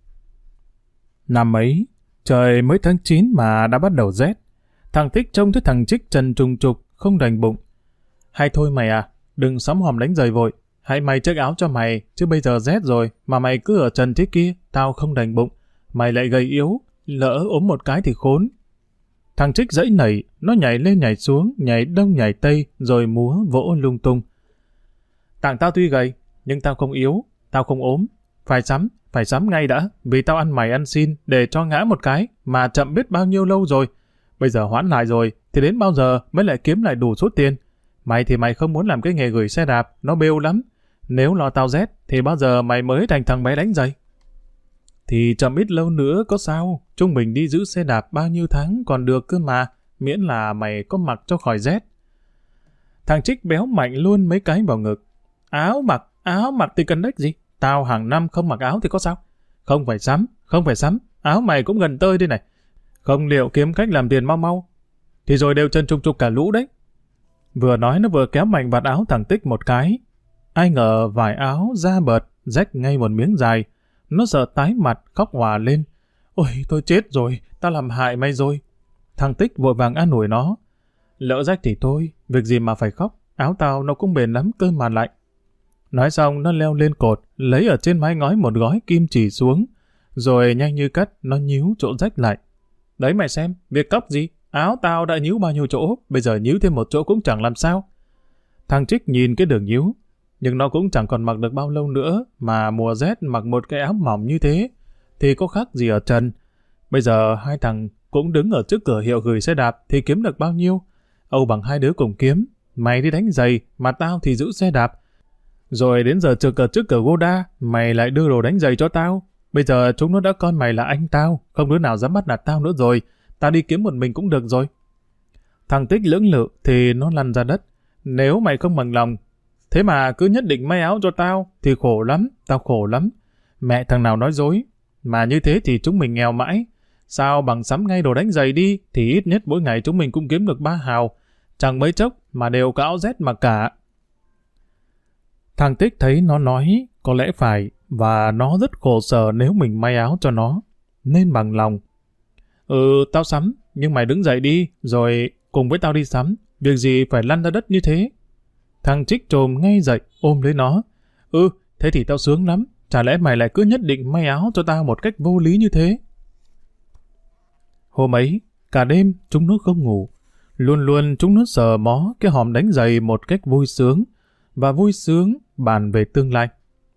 Năm ấy, trời mới tháng 9 mà đã bắt đầu rét. Thằng Tích trông thấy thằng Trích trần trùng trục, không đành bụng. Hay thôi mày à, đừng sắm hòm đánh giày vội. Hãy mày check áo cho mày, chứ bây giờ rét rồi, mà mày cứ ở trần thế kia, tao không đành bụng. Mày lại gầy yếu, lỡ ốm một cái thì khốn. Thằng Trích dãy nảy, nó nhảy lên nhảy xuống, nhảy đông nhảy tây, rồi múa vỗ lung tung. Tặng tao tuy gầy, nhưng tao không yếu, tao không ốm. Phải sắm ngay đã, vì tao ăn mày ăn xin để cho ngã một cái, mà chậm biết bao nhiêu lâu rồi. Bây giờ hoãn lại rồi, thì đến bao giờ mới lại kiếm lại đủ số tiền. Mày thì mày không muốn làm cái nghề gửi xe đạp, nó bêu lắm. Nếu lo tao rét, thì bao giờ mày mới thành thằng bé đánh giày? Thì chậm ít lâu nữa có sao, chúng mình đi giữ xe đạp bao nhiêu tháng còn được cơ mà, miễn là mày có mặc cho khỏi rét. Thằng Trích béo mạnh luôn mấy cái vào ngực. Áo mặc thì cần đếch gì, tao hàng năm không mặc áo thì có sao? Không phải sắm, áo mày cũng gần tơi đây này. Không liệu kiếm cách làm tiền mau mau, thì rồi đều chân trung trục cả lũ đấy. Vừa nói nó vừa kéo mạnh vạt áo thằng Tích một cái. Ai ngờ vải áo da bợt, rách ngay một miếng dài. Nó sợ tái mặt, khóc òa lên. Ôi, tôi chết rồi, tao làm hại mày rồi. Thằng Tích vội vàng an ủi nó. Lỡ rách thì thôi, việc gì mà phải khóc, áo tao nó cũng bền lắm cơ mà lại. Nói xong nó leo lên cột, lấy ở trên mái ngói một gói kim chỉ xuống, rồi nhanh như cắt nó nhíu chỗ rách lại. Đấy mày xem, việc cóc gì, áo tao đã nhíu bao nhiêu chỗ, bây giờ nhíu thêm một chỗ cũng chẳng làm sao. Thằng Trích nhìn cái đường nhíu, nhưng nó cũng chẳng còn mặc được bao lâu nữa, mà mùa rét mặc một cái áo mỏng như thế, thì có khác gì ở trần. Bây giờ hai thằng cũng đứng ở trước cửa hiệu gửi xe đạp thì kiếm được bao nhiêu? Âu bằng hai đứa cùng kiếm, mày đi đánh giày, mà tao thì giữ xe đạp. Rồi đến giờ trực ở trước cửa Goda, mày lại đưa đồ đánh giày cho tao. Bây giờ chúng nó đã coi mày là anh tao, không đứa nào dám bắt nạt tao nữa rồi. Tao đi kiếm một mình cũng được rồi. Thằng Tích lưỡng lự thì nó lăn ra đất. Nếu mày không bằng lòng, thế mà cứ nhất định may áo cho tao, thì khổ lắm, tao khổ lắm. Mẹ thằng nào nói dối, mà như thế thì chúng mình nghèo mãi. Sao bằng sắm ngay đồ đánh giày đi, thì ít nhất mỗi ngày chúng mình cũng kiếm được 3 hào. Chẳng mấy chốc mà đều có áo rét mà cả. Thằng Tích thấy nó nói có lẽ phải, và nó rất khổ sở nếu mình may áo cho nó, nên bằng lòng. Tao sắm, nhưng mày đứng dậy đi, rồi cùng với tao đi sắm, việc gì phải lăn ra đất như thế. Thằng Trích trồm ngay dậy, ôm lấy nó. Thế thì tao sướng lắm, chả lẽ mày lại cứ nhất định may áo cho tao một cách vô lý như thế. Hôm ấy, cả đêm chúng nó không ngủ, luôn luôn chúng nó sờ mó cái hòm đánh giày một cách vui sướng, và vui sướng bàn về tương lai.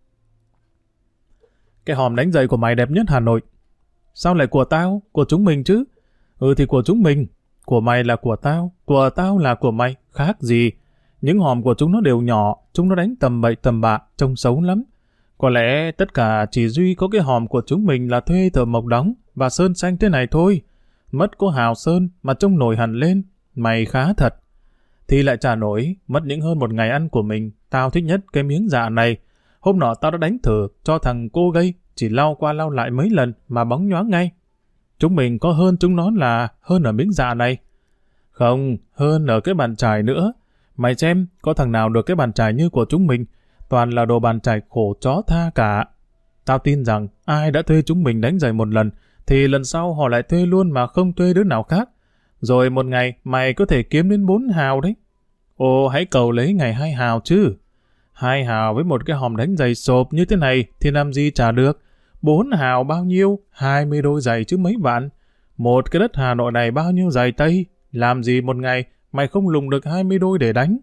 Cái hòm đánh giày của mày đẹp nhất Hà Nội. Sao lại của tao? Của chúng mình chứ. Thì của chúng mình. Của mày là của tao là của mày. Khác gì. Những hòm của chúng nó đều nhỏ, chúng nó đánh tầm bậy tầm bạ, trông xấu lắm. Có lẽ tất cả chỉ duy có cái hòm của chúng mình là thuê thợ mộc đóng và sơn xanh thế này thôi. Mất có hào sơn mà trông nổi hẳn lên. Mày khá thật. Thì lại trả nổi, mất những hơn một ngày ăn của mình. Tao thích nhất cái miếng dạ này. Hôm nọ tao đã đánh thử cho thằng cô gây, chỉ lau qua lau lại mấy lần mà bóng nhoáng ngay. Chúng mình có hơn chúng nó là hơn ở miếng dạ này. Không, hơn ở cái bàn chải nữa. Mày xem, có thằng nào được cái bàn chải như của chúng mình, toàn là đồ bàn chải khổ chó tha cả. Tao tin rằng ai đã thuê chúng mình đánh giày một lần thì lần sau họ lại thuê luôn mà không thuê đứa nào khác. Rồi một ngày mày có thể kiếm đến 4 hào đấy. Ồ, hãy cầu lấy ngày 2 hào chứ. 2 hào với một cái hòm đánh giày xộp như thế này thì làm gì trả được. 4 hào bao nhiêu? 20 đôi giày chứ mấy vạn. Một cái đất Hà Nội này bao nhiêu giày Tây? Làm gì một ngày mày không lùng được 20 đôi để đánh?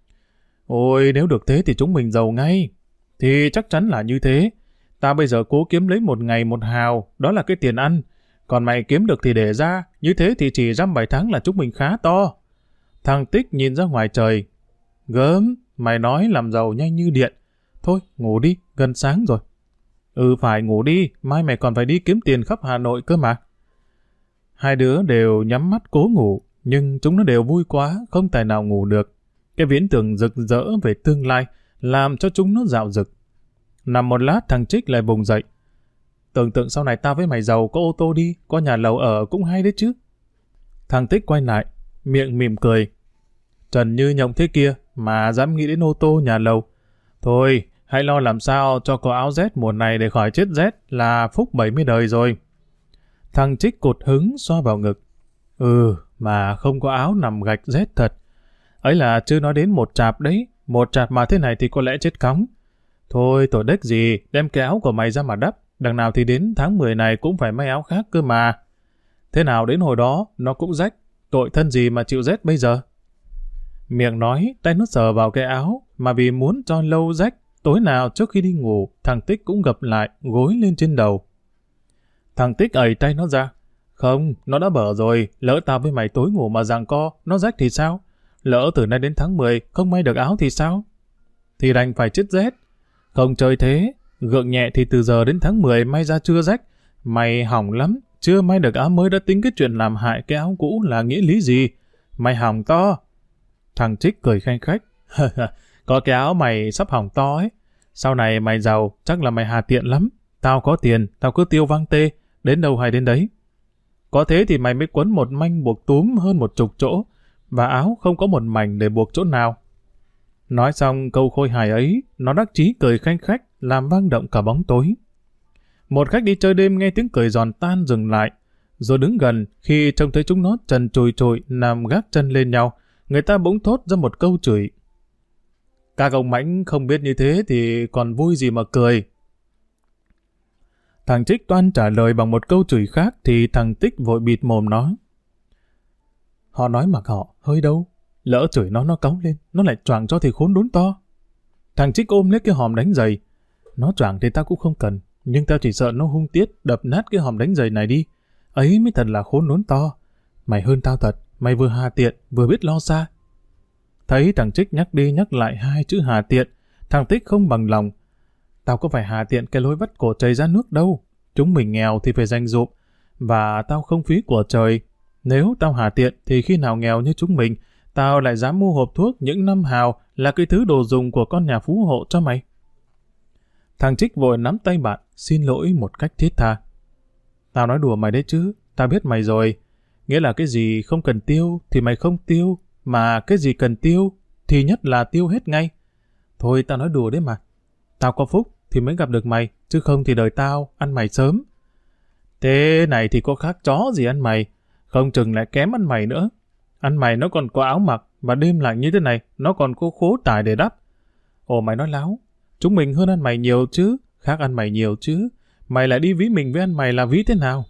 Ôi, nếu được thế thì chúng mình giàu ngay. Thì chắc chắn là như thế. Ta bây giờ cố kiếm lấy một ngày 1 hào, đó là cái tiền ăn. Còn mày kiếm được thì để ra, như thế thì chỉ dăm 7 tháng là chúng mình khá to. Thằng Tích nhìn ra ngoài trời. Gớm, mày nói làm giàu nhanh như điện. Thôi, ngủ đi, gần sáng rồi. Ừ, phải ngủ đi, mai mày còn phải đi kiếm tiền khắp Hà Nội cơ mà. Hai đứa đều nhắm mắt cố ngủ, nhưng chúng nó đều vui quá, không tài nào ngủ được. Cái viễn tưởng rực rỡ về tương lai làm cho chúng nó dạo dực. Nằm một lát thằng Trích lại vùng dậy. Tưởng tượng sau này tao với mày giàu, có ô tô đi, có nhà lầu ở cũng hay đấy chứ. Thằng Tích quay lại, miệng mỉm cười. Trần như nhộng thế kia mà dám nghĩ đến ô tô nhà lầu. Thôi, hãy lo làm sao cho có áo rét mùa này để khỏi chết rét là phúc 70 đời rồi. Thằng Trích cụt hứng xoa vào ngực. Ừ, mà không có áo nằm gạch rét thật. Ấy là chưa nói đến một trạp đấy, một trạp mà thế này thì có lẽ chết cóng. Thôi tội đếch gì, đem cái áo của mày ra mà đắp, đằng nào thì đến tháng 10 này cũng phải may áo khác cơ mà. Thế nào đến hồi đó, nó cũng rách, tội thân gì mà chịu rét bây giờ. Miệng nói, tay nó sờ vào cái áo, mà vì muốn cho lâu rách, tối nào trước khi đi ngủ, thằng Tích cũng gập lại, gối lên trên đầu. Thằng Tích ẩy tay nó ra. Không, nó đã bở rồi, lỡ tao với mày tối ngủ mà giằng co, nó rách thì sao? Lỡ từ nay đến tháng 10 không may được áo thì sao? Thì đành phải chết rét. Không chơi thế, gượng nhẹ thì từ giờ đến tháng 10 may ra chưa rách. Mày hỏng lắm, chưa may được áo mới đã tính cái chuyện làm hại cái áo cũ là nghĩa lý gì? Mày hỏng to. Thằng Trích cười khanh khách. Có cái áo mày sắp hỏng to ấy. Sau này mày giàu, chắc là mày hà tiện lắm. Tao có tiền, tao cứ tiêu vang tê, đến đâu hay đến đấy. Có thế thì mày mới quấn một manh buộc túm hơn 10 chỗ, và áo không có một mảnh để buộc chỗ nào. Nói xong câu khôi hài ấy, nó đắc chí cười khanh khách, làm vang động cả bóng tối. Một khách đi chơi đêm nghe tiếng cười giòn tan dừng lại, rồi đứng gần khi trông thấy chúng nó trần trùi trùi nằm gác chân lên nhau, người ta bỗng thốt ra một câu chửi. Các ông Mãnh không biết như thế thì còn vui gì mà cười. Thằng Trích toan trả lời bằng một câu chửi khác thì thằng Tích vội bịt mồm nói. Họ nói mặc họ, hơi đâu. Lỡ chửi nó cáu lên, nó lại choàng cho thì khốn đốn to. Thằng Trích ôm lấy cái hòm đánh giày. Nó choàng thì tao cũng không cần, nhưng tao chỉ sợ nó hung tiết đập nát cái hòm đánh giày này đi. Ấy mới thật là khốn đốn to. Mày hơn tao thật, mày vừa hà tiện, vừa biết lo xa. Thấy thằng Trích nhắc đi nhắc lại 2 chữ hà tiện, thằng Tích không bằng lòng. Tao có phải hà tiện cái lối vắt cổ chảy ra nước đâu. Chúng mình nghèo thì phải dành dụm, và tao không phí của trời. Nếu tao hà tiện thì khi nào nghèo như chúng mình, tao lại dám mua hộp thuốc những 5 hào là cái thứ đồ dùng của con nhà phú hộ cho mày. Thằng Trích vội nắm tay bạn, xin lỗi một cách thiết tha. Tao nói đùa mày đấy chứ, tao biết mày rồi. Nghĩa là cái gì không cần tiêu thì mày không tiêu, mà cái gì cần tiêu thì nhất là tiêu hết ngay. Thôi tao nói đùa đấy mà. Tao có phúc thì mới gặp được mày, chứ không thì đời tao ăn mày sớm. Thế này thì có khác chó gì ăn mày, không chừng lại kém ăn mày nữa. Ăn mày nó còn có áo mặc, và đêm lạnh như thế này, nó còn có khố trải để đắp. Ồ, mày nói láo, chúng mình hơn ăn mày nhiều chứ, khác ăn mày nhiều chứ. Mày lại đi ví mình với ăn mày là ví thế nào?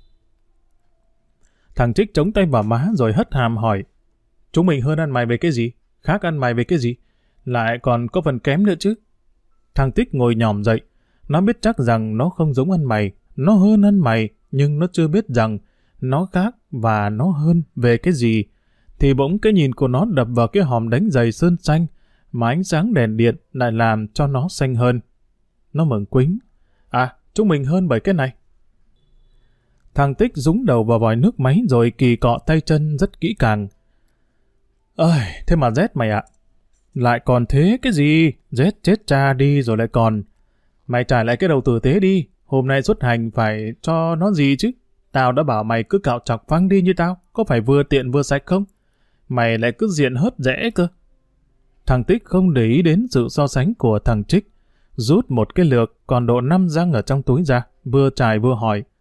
Thằng Trích chống tay vào má rồi hất hàm hỏi. Chúng mình hơn ăn mày về cái gì? Khác ăn mày về cái gì? Lại còn có phần kém nữa chứ. Thằng Tích ngồi nhòm dậy. Nó biết chắc rằng nó không giống ăn mày, nó hơn ăn mày, nhưng nó chưa biết rằng nó khác và nó hơn về cái gì. Thì bỗng cái nhìn của nó đập vào cái hòm đánh giày sơn xanh, mà ánh sáng đèn điện lại làm cho nó xanh hơn. Nó mừng quính. À, chúng mình hơn bởi cái này. Thằng Tích dúng đầu vào vòi nước máy rồi kỳ cọ tay chân rất kỹ càng. Ơi, thế mà rét mày ạ. Lại còn thế cái gì? Rét chết cha đi rồi lại còn. Mày trải lại cái đầu tử tế đi. Hôm nay xuất hành phải cho nó gì chứ? Tao đã bảo mày cứ cạo chọc phăng đi như tao. Có phải vừa tiện vừa sạch không? Mày lại cứ diện hớt rẽ cơ. Thằng Tích không để ý đến sự so sánh của thằng Trích. Rút một cái lược còn độ 5 răng ở trong túi ra. Vừa trải vừa hỏi.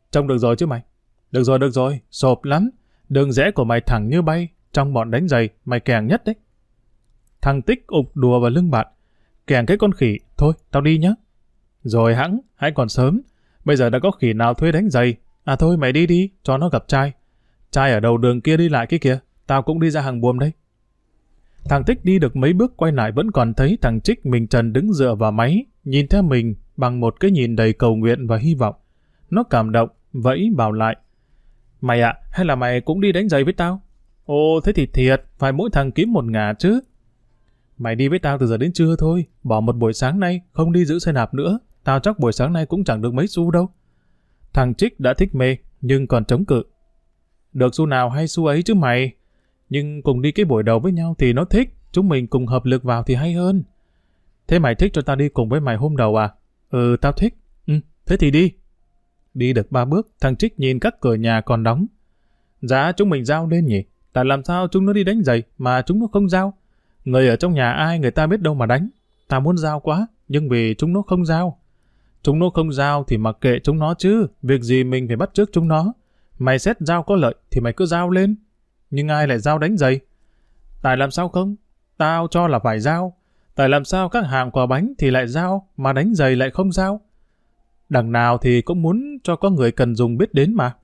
Trông được rồi chứ mày? Được rồi, sộp lắm. Đường rẽ của mày thẳng như bay, trong bọn đánh giày, mày kèng nhất đấy. Thằng Tích ụp đùa vào lưng bạn. Kèng cái con khỉ, thôi, tao đi nhá. Rồi hãy còn sớm. Bây giờ đã có khỉ nào thuê đánh giày. À thôi mày đi đi, cho nó gặp trai. Trai ở đầu đường kia đi lại kia kìa, tao cũng đi ra hàng buồm đây. Thằng Tích đi được mấy bước quay lại vẫn còn thấy thằng Trích mình trần đứng dựa vào máy, nhìn theo mình bằng một cái nhìn đầy cầu nguyện và hy vọng. Nó cảm động, vẫy bảo lại. Mày ạ, hay là mày cũng đi đánh giày với tao? Ồ, thế thì thiệt, phải mỗi thằng kiếm 1 ngả chứ. Mày đi với tao từ giờ đến trưa thôi, bỏ một buổi sáng nay, không đi giữ xe đạp nữa. Tao chắc buổi sáng nay cũng chẳng được mấy xu đâu. Thằng Trích đã thích mê, nhưng còn chống cự. Được xu nào hay xu ấy chứ mày. Nhưng cùng đi cái buổi đầu với nhau thì nó thích, chúng mình cùng hợp lực vào thì hay hơn. Thế mày thích cho tao đi cùng với mày hôm đầu à? Ừ, tao thích. Thế thì đi. Đi được 3 bước, thằng Trích nhìn các cửa nhà còn đóng. Dạ, chúng mình giao lên nhỉ? Tại làm sao chúng nó đi đánh giày mà chúng nó không giao? Người ở trong nhà ai người ta biết đâu mà đánh. Tao muốn giao quá, nhưng vì chúng nó không giao. Chúng nó không giao thì mặc kệ chúng nó chứ, việc gì mình phải bắt chước chúng nó. Mày xét giao có lợi thì mày cứ giao lên. Nhưng ai lại giao đánh giày? Tại làm sao không? Tao cho là phải giao. Tại làm sao các hàng quà bánh thì lại giao, mà đánh giày lại không giao? Đằng nào thì cũng muốn cho có người cần dùng biết đến mà.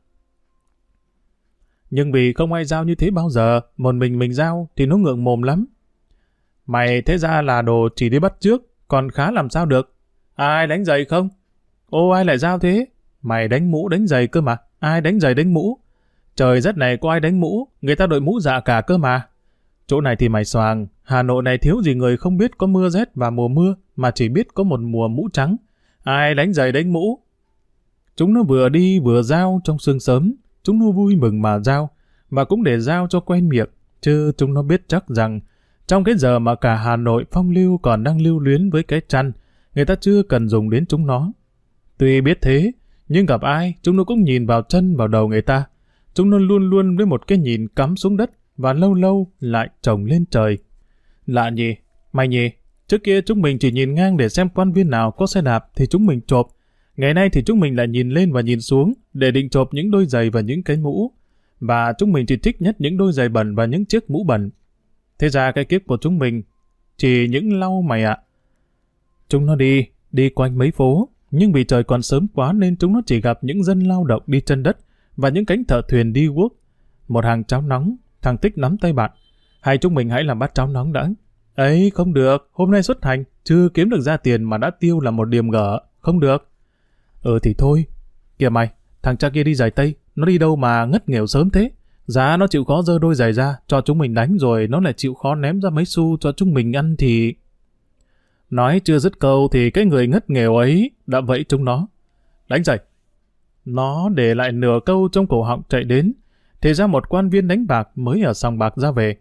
Nhưng vì không ai giao như thế bao giờ, một mình giao thì nó ngượng mồm lắm. Mày thế ra là đồ chỉ đi bắt chước, còn khá làm sao được. Ai đánh giày không? Ô, ai lại giao thế? Mày đánh mũ đánh giày cơ mà, ai đánh giày đánh mũ? Trời đất này có ai đánh mũ, người ta đội mũ dạ cả cơ mà. Chỗ này thì mày xoàng, Hà Nội này thiếu gì người không biết có mưa rét và mùa mưa, mà chỉ biết có một mùa mũ trắng. Ai đánh giày đánh mũ? Chúng nó vừa đi vừa giao trong sương sớm, chúng nó vui mừng mà giao, và cũng để giao cho quen miệng, chứ chúng nó biết chắc rằng trong cái giờ mà cả Hà Nội phong lưu còn đang lưu luyến với cái chăn, người ta chưa cần dùng đến chúng nó. Tuy biết thế, nhưng gặp ai, chúng nó cũng nhìn vào chân vào đầu người ta. Chúng nó luôn luôn với một cái nhìn cắm xuống đất và lâu lâu lại trồng lên trời. Lạ nhỉ, mày nhỉ, trước kia chúng mình chỉ nhìn ngang để xem quan viên nào có xe đạp thì chúng mình chộp. Ngày nay thì chúng mình lại nhìn lên và nhìn xuống để định chộp những đôi giày và những cái mũ. Và chúng mình chỉ thích nhất những đôi giày bẩn và những chiếc mũ bẩn. Thế ra cái kiếp của chúng mình chỉ những lau mày ạ. Chúng nó đi quanh mấy phố, nhưng vì trời còn sớm quá nên chúng nó chỉ gặp những dân lao động đi chân đất và những cánh thợ thuyền đi guốc. Một hàng cháo nóng, thằng Tích nắm tay bạn. Hay chúng mình hãy làm bát cháo nóng đã. Ấy, không được, hôm nay xuất hành, chưa kiếm được ra tiền mà đã tiêu là một điểm gở, không được. Thì thôi. Kìa mày, thằng cha kia đi giày Tây, nó đi đâu mà ngất nghèo sớm thế? Giá nó chịu khó giơ đôi giày ra, cho chúng mình đánh rồi nó lại chịu khó ném ra mấy xu cho chúng mình ăn thì... Nói chưa dứt câu thì cái người ngất nghèo ấy đã vẫy chúng nó. Đánh giày. Nó để lại nửa câu trong cổ họng chạy đến, thì ra một quan viên đánh bạc mới ở sòng bạc ra về.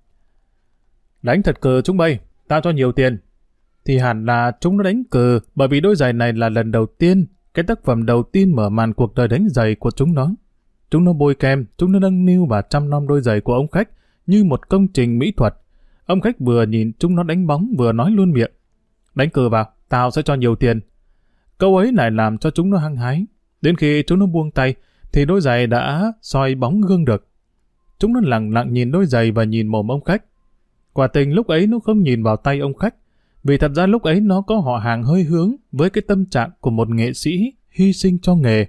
Đánh thật cờ chúng bay, tao cho nhiều tiền. Thì hẳn là chúng nó đánh cờ, bởi vì đôi giày này là lần đầu tiên, cái tác phẩm đầu tiên mở màn cuộc đời đánh giày của chúng nó. Chúng nó bôi kem, chúng nó nâng niu và chăm nom đôi giày của ông khách như một công trình mỹ thuật. Ông khách vừa nhìn chúng nó đánh bóng vừa nói luôn miệng. Đánh cờ vào, tao sẽ cho nhiều tiền. Câu ấy lại làm cho chúng nó hăng hái. Đến khi chúng nó buông tay, thì đôi giày đã soi bóng gương được. Chúng nó lặng lặng nhìn đôi giày và nhìn mồm ông khách. Quả tình lúc ấy nó không nhìn vào tay ông khách, vì thật ra lúc ấy nó có họ hàng hơi hướng với cái tâm trạng của một nghệ sĩ hy sinh cho nghề.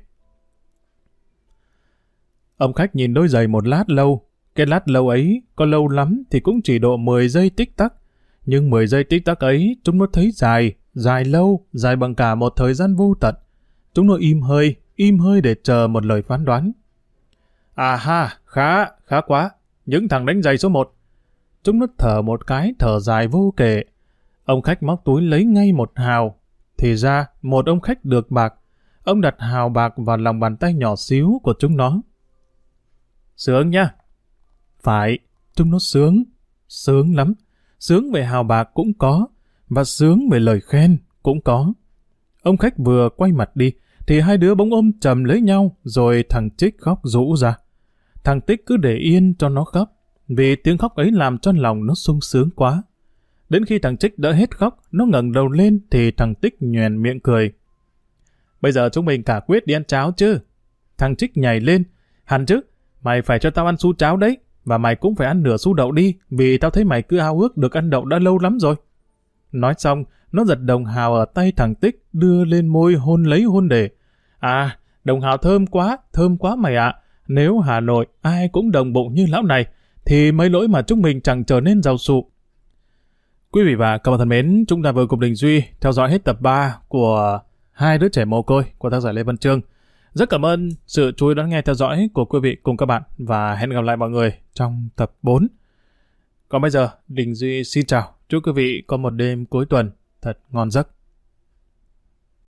Ông khách nhìn đôi giày một lát lâu. Cái lát lâu ấy, có lâu lắm thì cũng chỉ độ 10 giây tích tắc. Nhưng 10 giây tích tắc ấy, chúng nó thấy dài, dài lâu, dài bằng cả một thời gian vô tận. Chúng nó im hơi để chờ một lời phán đoán. À ha, khá quá, những thằng đánh giày số 1. Chúng nó thở một cái, thở dài vô kể. Ông khách móc túi lấy ngay một hào. Thì ra, một ông khách được bạc. Ông đặt hào bạc vào lòng bàn tay nhỏ xíu của chúng nó. Sướng nha. Phải, chúng nó sướng lắm. Sướng về hào bạc cũng có, và sướng về lời khen cũng có. Ông khách vừa quay mặt đi, thì hai đứa bỗng ôm chầm lấy nhau, rồi thằng Trích khóc rũ ra. Thằng Tích cứ để yên cho nó khóc, vì tiếng khóc ấy làm cho lòng nó sung sướng quá. Đến khi thằng Trích đã hết khóc, nó ngẩng đầu lên thì thằng Tích nhoẻn miệng cười. Bây giờ chúng mình cả quyết đi ăn cháo chứ? Thằng Trích nhảy lên. Hẳn chứ, mày phải cho tao ăn xu cháo đấy, và mày cũng phải ăn nửa xu đậu đi, vì tao thấy mày cứ ao ước được ăn đậu đã lâu lắm rồi. Nói xong, nó giật đồng hào ở tay thằng Tích, đưa lên môi hôn lấy hôn để. À, đồng hào thơm quá mày ạ. Nếu Hà Nội ai cũng đồng bụng như lão này, thì mấy lỗi mà chúng mình chẳng trở nên giàu sụ. Quý vị và các bạn thân mến, chúng ta vừa cùng Đình Duy theo dõi hết tập 3 của Hai đứa trẻ mồ côi của tác giả Lê Văn Chương. Rất cảm ơn sự chú ý đón nghe theo dõi của quý vị cùng các bạn, và hẹn gặp lại mọi người trong tập 4. Còn bây giờ, Đình Duy xin chào. Chúc quý vị có một đêm cuối tuần thật ngon giấc.